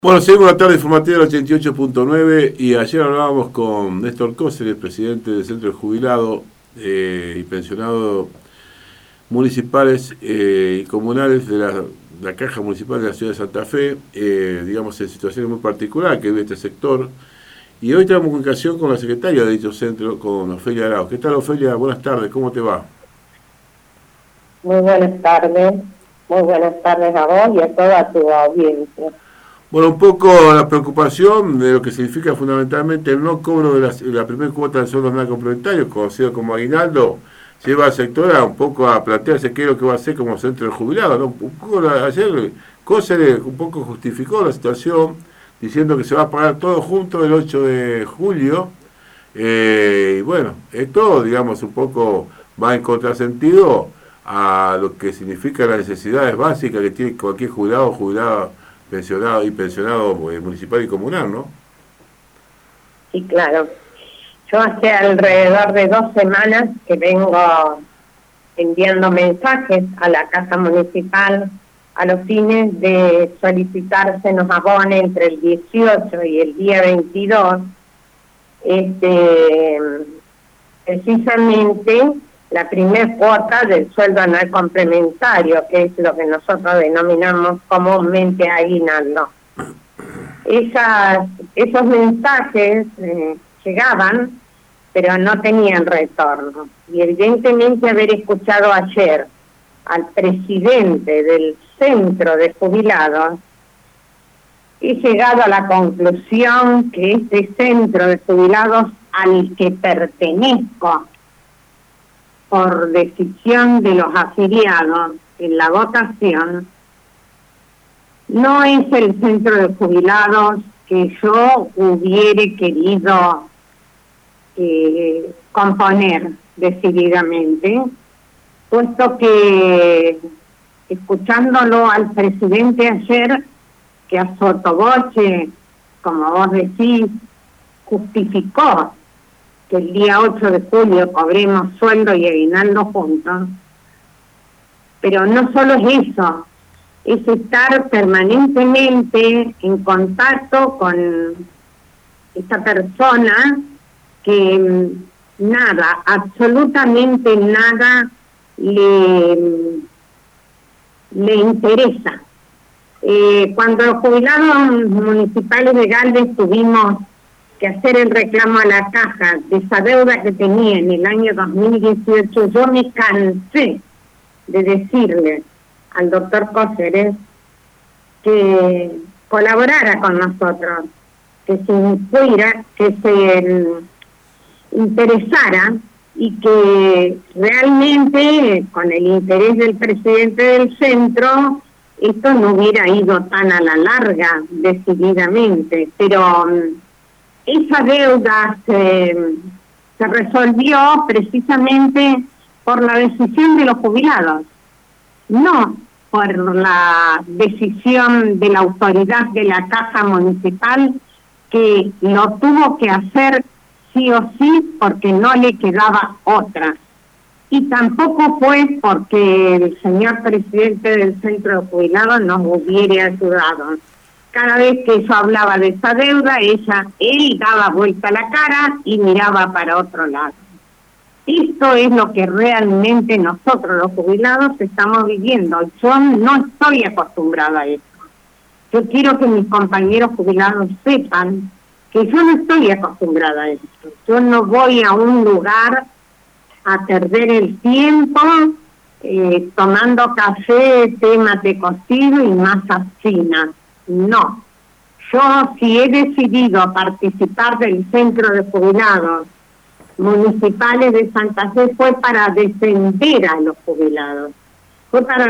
Bueno, seguimos la tarde informativa del 88.9 y ayer hablábamos con Néstor Cóceres, presidente del Centro de Jubilados y Pensionados Municipales y Comunales de la Caja Municipal de la Ciudad de Santa Fe, digamos en situaciones muy particulares que vive este sector. Y hoy tenemos comunicación con la secretaria de dicho centro, con Ofelia Arauz. ¿Qué tal, Ofelia? Buenas tardes, ¿cómo te va? Muy buenas tardes a vos y a toda tu audiencia. Bueno, un poco la preocupación de lo que significa fundamentalmente el no cobro de la primera cuota del sueldo nacional complementario, conocido como aguinaldo, lleva al sector a un poco a plantearse qué es lo que va a hacer como centro de jubilados, ¿no? Un poco ayer Cóceres un poco justificó la situación diciendo que se va a pagar todo junto el 8 de julio y bueno, esto digamos un poco va en contrasentido a lo que significa las necesidades básicas que tiene cualquier jubilado o jubilada, pensionado y pensionado municipal y comunal, ¿no? Sí, claro. Yo hace alrededor de 2 semanas que vengo enviando mensajes a la Casa Municipal a los fines de solicitar se nos abone entre el 18 y el día 22, precisamente la primer cuota del sueldo anual complementario, que es lo que nosotros denominamos comúnmente aguinaldo. Esos mensajes llegaban, pero no tenían retorno. Y evidentemente haber escuchado ayer al presidente del Centro de Jubilados, he llegado a la conclusión que este Centro de Jubilados al que pertenezco, por decisión de los afiliados en la votación, no es el centro de jubilados que yo hubiera querido componer decididamente, puesto que, escuchándolo al presidente ayer, que a sottovoce, como vos decís, justificó que el día 8 de julio cobremos sueldo y aguinaldo juntos, pero no solo es eso, es estar permanentemente en contacto con esta persona que nada, absolutamente nada le interesa. Cuando los jubilados municipales de Galvez tuvimos que hacer el reclamo a la caja de esa deuda que tenía en el año 2018, yo me cansé de decirle al doctor Cóceres que colaborara con nosotros, que se interesara y que realmente con el interés del presidente del centro esto no hubiera ido tan a la larga decididamente, pero esa deuda se resolvió precisamente por la decisión de los jubilados, no por la decisión de la autoridad de la Caja Municipal, que lo tuvo que hacer sí o sí porque no le quedaba otra. Y tampoco fue porque el señor presidente del Centro de Jubilados nos hubiera ayudado. Cada vez que yo hablaba de esa deuda, él daba vuelta la cara y miraba para otro lado. Esto es lo que realmente nosotros los jubilados estamos viviendo. Yo no estoy acostumbrada a esto. Yo quiero que mis compañeros jubilados sepan que yo no estoy acostumbrada a esto. Yo no voy a un lugar a perder el tiempo tomando café, té mate cocido y masas finas. No, yo si he decidido participar del Centro de Jubilados Municipales de Santa Fe fue para defender a los jubilados, fue para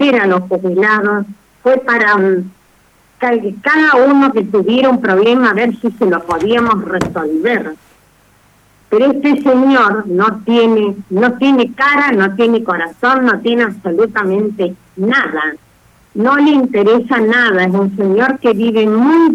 que cada uno que tuviera un problema a ver si se lo podíamos resolver. Pero este señor no tiene cara, no tiene corazón, no tiene absolutamente nada. No le interesa nada, es un señor que vive muy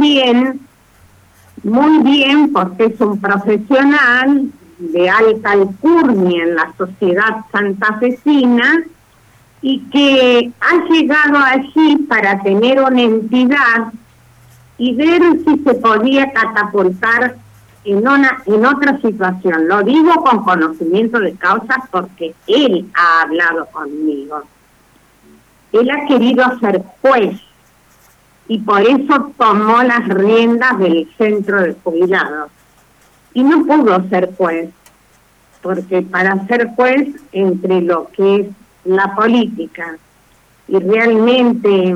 bien, porque es un profesional de alta alcurnia en la sociedad santafesina y que ha llegado allí para tener una entidad y ver si se podía catapultar en otra situación. Lo digo con conocimiento de causa porque él ha hablado conmigo. Él ha querido ser juez y por eso tomó las riendas del centro de jubilados. Y no pudo ser juez, porque para ser juez, entre lo que es la política y realmente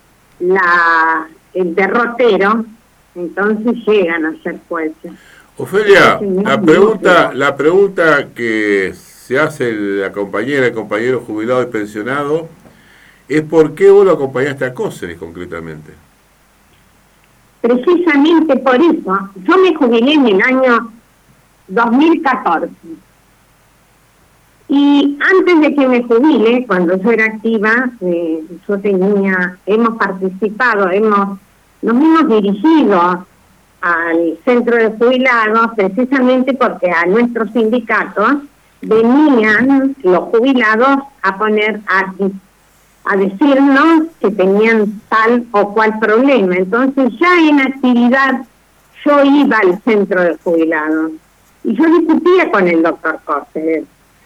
el derrotero, entonces llegan a ser jueces. Ofelia, la pregunta que se hace la compañera, el compañero jubilado y pensionado, es ¿por qué vos lo acompañaste a Cáceres concretamente? Precisamente por eso. Yo me jubilé en el año 2014. Y antes de que me jubile, cuando yo era activa, hemos participado, nos hemos dirigido al centro de jubilados precisamente porque a nuestros sindicatos venían los jubilados a decirnos que tenían tal o cual problema. Entonces ya en actividad yo iba al centro de jubilados y yo discutía con el doctor Cáceres.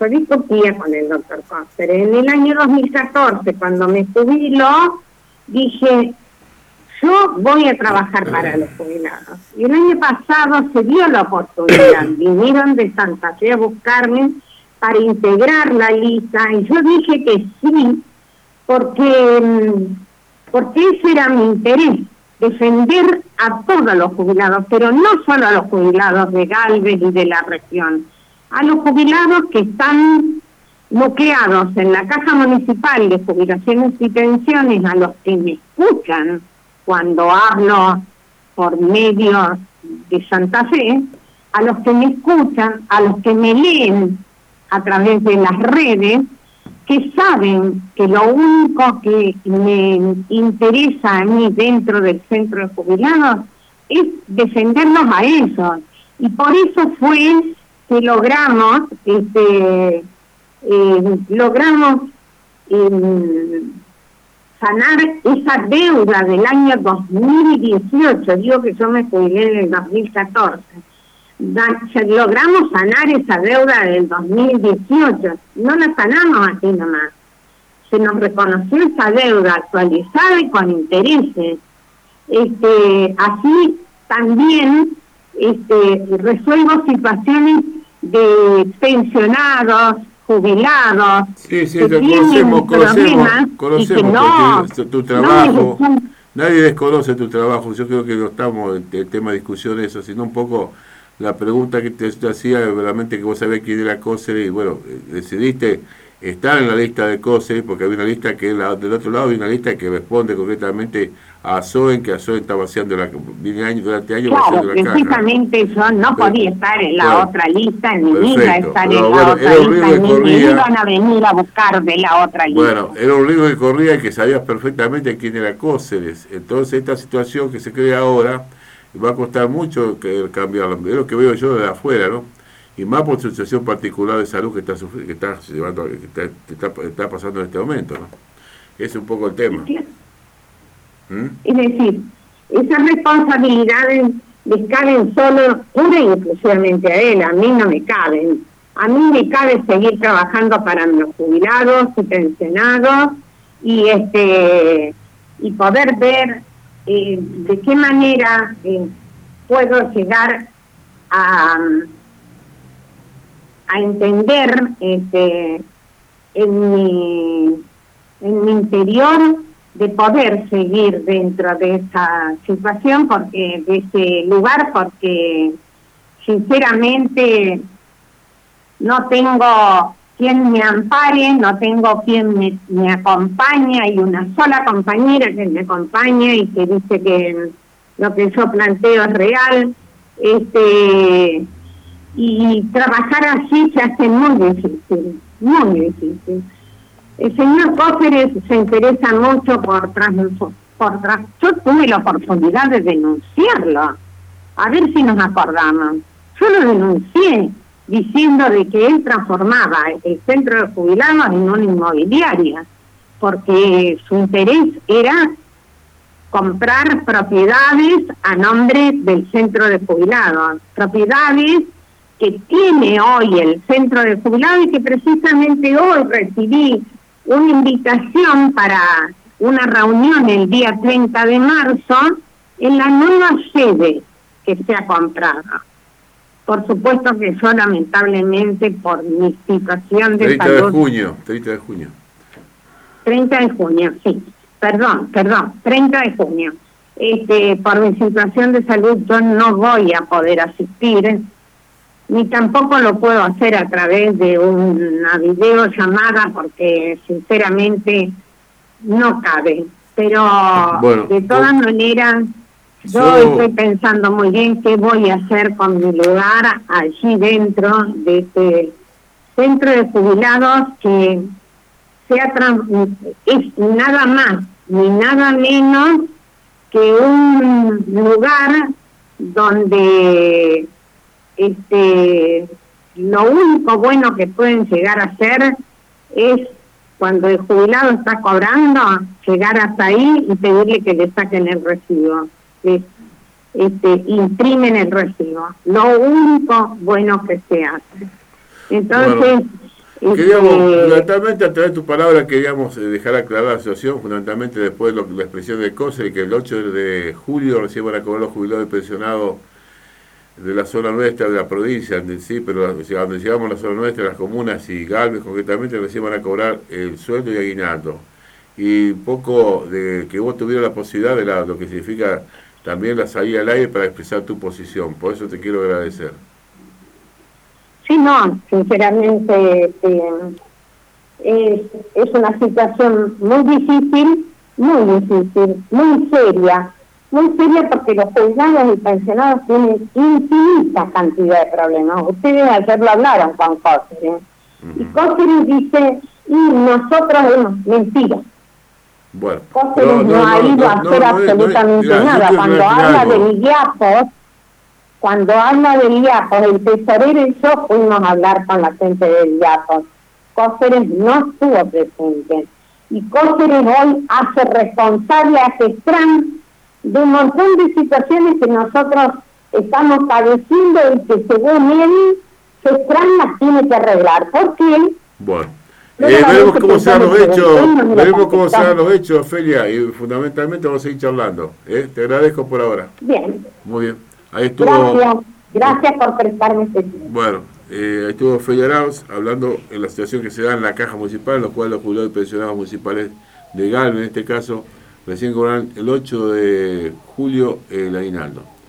En el año 2014, cuando me jubiló, dije, yo voy a trabajar para los jubilados. Y el año pasado se dio la oportunidad, vinieron de Santa Fe a buscarme para integrar la lista, y yo dije que sí, porque ese era mi interés, defender a todos los jubilados, pero no solo a los jubilados de Galvez y de la región, a los jubilados que están bloqueados en la Caja Municipal de Jubilaciones y Pensiones, a los que me escuchan cuando hablo por medios de Santa Fe, a los que me escuchan, a los que me leen a través de las redes, que saben que lo único que me interesa a mí dentro del centro de jubilados es defenderlos a ellos. Y por eso fue que logramos sanar esa deuda del año 2018. Digo que yo me jubilé en el 2014. Logramos sanar esa deuda del 2018. No la sanamos así nomás. Se nos reconoció esa deuda actualizada y con intereses. Así también resuelvo situaciones de pensionados, jubilados, sí, conocemos tu trabajo. Nadie desconoce tu trabajo. Yo creo que no estamos en el tema de discusión de eso, sino un poco la pregunta que te hacía, realmente que vos sabés quién era Cáceres, y bueno, decidiste estar en la lista de Cáceres, porque había una lista que del otro lado, hay una lista que responde concretamente a Azoen, que Azoen está vaciando durante años claro, vaciando la caja. Precisamente yo no podía estar en la otra lista, ni iba a estar en la otra lista, ni me iban a venir a buscar de la otra lista. Bueno, era un riesgo que corría y que sabías perfectamente quién era Cáceres. Entonces esta situación que se crea ahora va a costar mucho cambiarla. Es lo que veo yo de afuera, ¿no? Y más por su situación particular de salud que está pasando en este momento, ¿no? Ese es un poco el tema. Es decir, esas responsabilidades les caben solo, pura y exclusivamente a él, a mí no me caben. A mí me cabe seguir trabajando para los jubilados y pensionados y poder ver de qué manera puedo llegar a entender en mi interior de poder seguir dentro de esa situación, de ese lugar, porque sinceramente no tengo quien me ampare, no tengo quien me acompañe. Hay una sola compañera que me acompaña y que dice que lo que yo planteo es real, y trabajar así se hace muy difícil, muy difícil. El señor Cáceres se interesa mucho yo tuve la oportunidad de denunciarlo, a ver si nos acordamos. Yo lo denuncié diciendo de que él transformaba el centro de jubilados en una inmobiliaria, porque su interés era comprar propiedades a nombre del centro de jubilados, propiedades que tiene hoy el centro de jubilados y que precisamente hoy recibí una invitación para una reunión el día 30 de marzo en la nueva sede que se ha comprado. Por supuesto que yo lamentablemente por mi situación de 30 salud... de junio, 30 de junio. 30 de junio, sí. Perdón, 30 de junio. Por mi situación de salud yo no voy a poder asistir, ni tampoco lo puedo hacer a través de una videollamada porque sinceramente no cabe. Pero bueno, de todas maneras... Yo estoy pensando muy bien qué voy a hacer con mi lugar allí dentro de este centro de jubilados que es nada más ni nada menos que un lugar donde lo único bueno que pueden llegar a hacer es cuando el jubilado está cobrando, llegar hasta ahí y pedirle que le saquen el recibo. Imprimen el recibo, lo único bueno que se hace. Entonces, queríamos, fundamentalmente a través de tu palabra queríamos dejar aclarada la situación, fundamentalmente después de la expresión de COSE, que el 8 de julio recién van a cobrar los jubilados y pensionados de la zona nuestra, de la provincia, sí, pero donde llegamos a la zona nuestra, las comunas y Galvez concretamente, recién van a cobrar el sueldo y aguinaldo. Y un poco de que vos tuvieras la posibilidad de lo que significa también la salida al aire para expresar tu posición. Por eso te quiero agradecer. Sí, no, sinceramente es una situación muy difícil, muy seria porque los jubilados y pensionados tienen infinita cantidad de problemas. Ustedes ayer lo hablaron con Cóceres, y Cóceres dice, y nosotros hemos mentira. Bueno, Cóceres no ha ido a hacer absolutamente nada. Cuando habla del IAPOS, el tesorero y yo fuimos a hablar con la gente del IAPOS. Cóceres no estuvo presente. Y Cóceres hoy hace responsable a CESTRAN de un montón de situaciones que nosotros estamos padeciendo y que según él, CESTRAN las tiene que arreglar. ¿Por qué? Bueno. Veremos cómo se dan los hechos, Ofelia, y fundamentalmente vamos a seguir charlando. Te agradezco por ahora. Bien. Muy bien. Ahí estuvo. Gracias por prestarme este tiempo. Bueno, ahí estuvo Ofelia Arauz hablando en la situación que se da en la caja municipal, en la cual los jubilados y pensionados municipales de Galvez, en este caso, recién cobrarán el 8 de julio el aguinaldo.